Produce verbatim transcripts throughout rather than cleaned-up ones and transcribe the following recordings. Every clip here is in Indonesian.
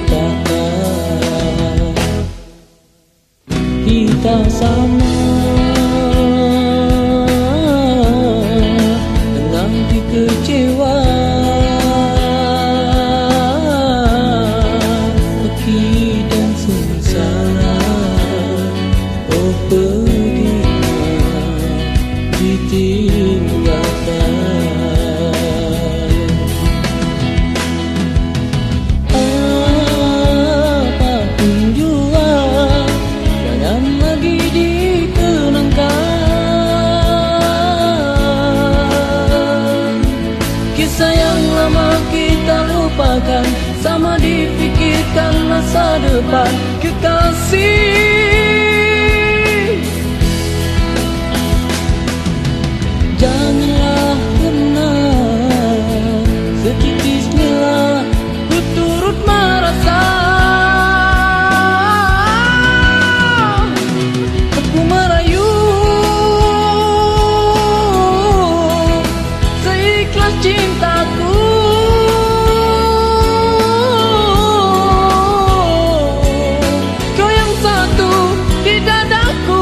lupakan. Kita sama dengan dikecewa, peki dan sengsara. Oh pedihnya ditinggalkan. Apapun jua jangan lagi dikenangkan. Kisah yang lama kita lupakan, sama dipikirkan masa depan. Kekasih, janganlah pernah setitis mila ku turut merasa. Aku merayu seikhlas cintaku. Kau yang satu di dadaku,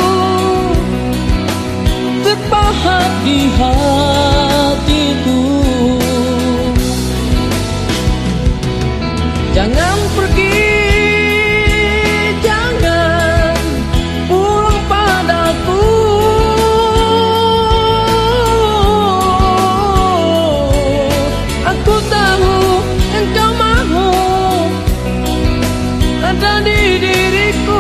terpahat di hatiku. Jangan pergi, jangan pulang padaku. Aku tahu engkau mahu ada di diriku.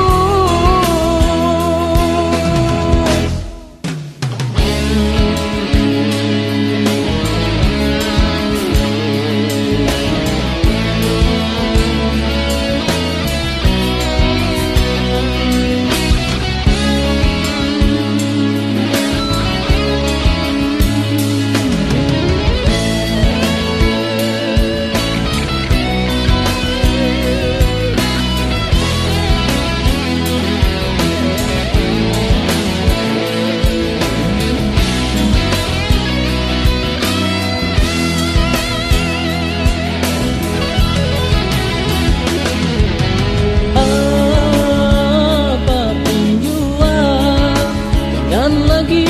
Lagi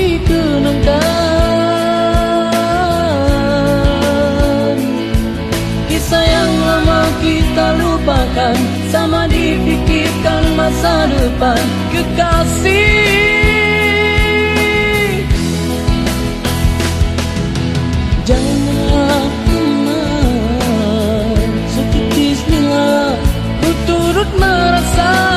dikenangkan. Kisah yang lama kita lupakan, sama dipikirkan masa depan. Kekasih, janganlah pernah setitis mila ku turut merasa.